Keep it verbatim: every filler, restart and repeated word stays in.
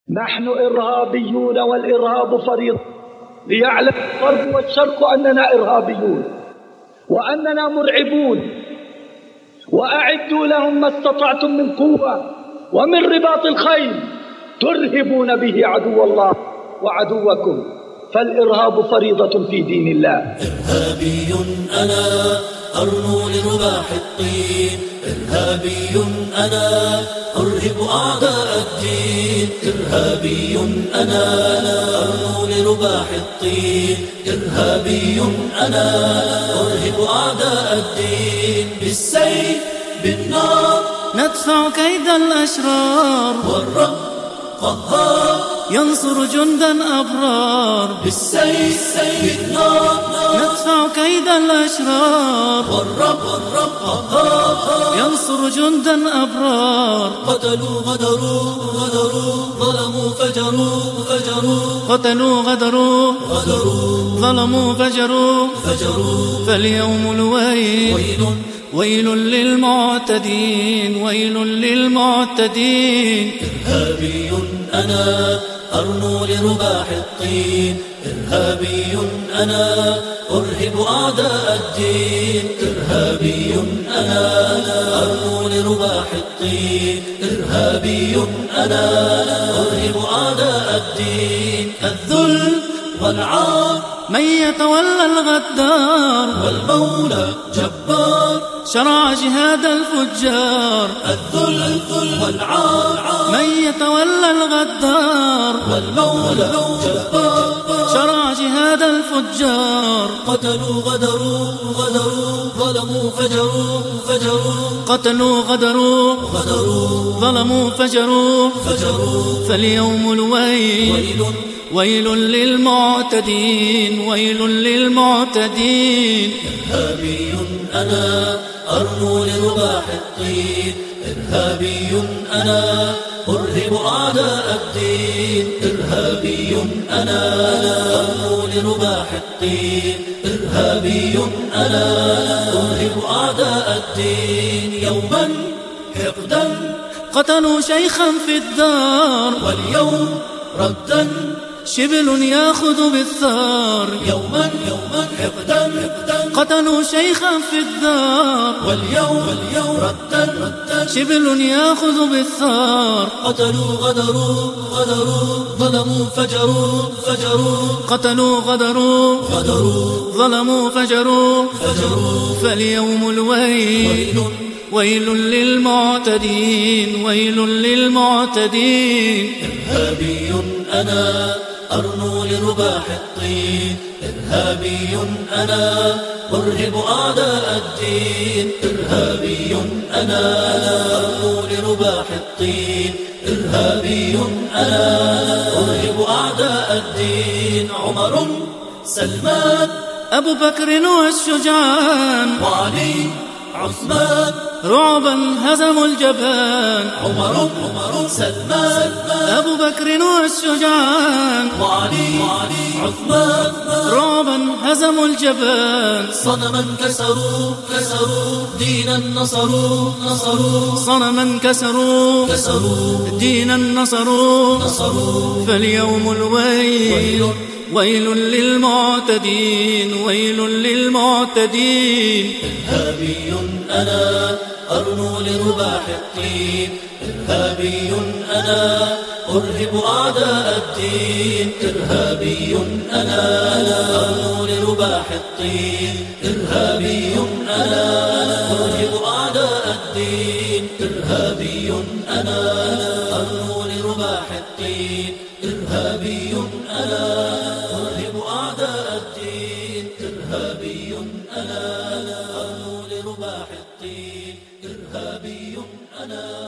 نحن إرهابيون والإرهاب فريضة، ليعلم الغرب والشرق أننا إرهابيون وأننا مرعبون، وأعدوا لهم ما استطعتم من قوة ومن رباط الخيل ترهبون به عدو الله وعدوكم، فالإرهاب فريضة في دين الله. إرهابي أنا أرنو لرباح الطين، إرهابي أنا أرهب أعداء الدين، إرهابي أنا أرنو لرباح الطين، إرهابي أنا أرهب أعداء الدين. بالسيف بالنار ندفع كيد الأشرار، والرب قهار ينصر جندا أبرار. بالسيف بالنار ندفع كيد الأشرار، والرب والرب قهار ينصر جندا أبرار. قتلوا غدروا غدروا ظلموا فجروا فجروا قتلوا غدروا غدروا ظلموا فجروا فجروا. فاليوم الويل ويل ويل للمعتدين، ويل للمعتدين. إرهابي أنا أرنو لرباح الطين، إرهابي أنا أرهب أعداء الدين، إرهابي أنا أرنو لرباح الطين، إرهابي أنا أرهب أعداء الدين. الذل والعار من يتولى الغدار، والمولى جبار شرع جهاد الفجار. الذل والعار من يتولى الغدار، والمولى جبار شرع جهاد الفجار. قتلوا غدروا غدروا ظلموا فجروا فجروا قتلوا غدروا غدروا ظلموا فجروا فجروا. فاليوم الويل ويل ويل للمعتدين، ويل للمعتدين. إرهابي أنا أرنو لرباح الطين، إرهابي أنا أرهب أعداء الدين، إرهابي أنا أرنو لرباح الطين، إرهابي أنا أرهب أعداء الدين. يوما حقدا قتلوا شيخا في الدار، واليوم ردا شبل ياخذ بالثار. يوما يوما حقدا قتلوا شيخا في الدار، واليوم واليوم ردا ردا شبل ياخذ بالثار. قتلوا غدروا غدروا ظلموا فجروا فجروا قتلوا غدروا غدروا ظلموا فجروا فجروا. فاليوم الويل ويل ويل للمعتدين، ويل للمعتدين. إرهابي أنا أرنو لرباح الطين، إرهابي أنا أرهب أعداء الدين، إرهابي أنا أرنو لرباح الطين، إرهابي أنا أرهب أعداء الدين. عمر سلمان أبو بكر والشجعان، وعلي عثمان رعبا هزموا الجبان. عمر عمر سلمان أبو بكر والشجعان، وعلي عثمان رعبا هزموا الجبان. صنما كسروا كسروا دينا نصروا نصروا صنما كسروا كسروا دينا نصروا نصروا. فاليوم الويل ويل للمعتدين، ويل للمعتدين. إرهابي أنا أرنو لرباح الطين، إرهابي أنا أرهب أعداء الدين، إرهابي أنا أرنو لرباح الطين، إرهابي أنا أرهب أعداء الدين، إرهابي أنا أرنو لرباح الطين، إرهابي أنا أرهب أعداء الدين، إرهابي أنا أرنو لرباح الطين، إرهابي أنا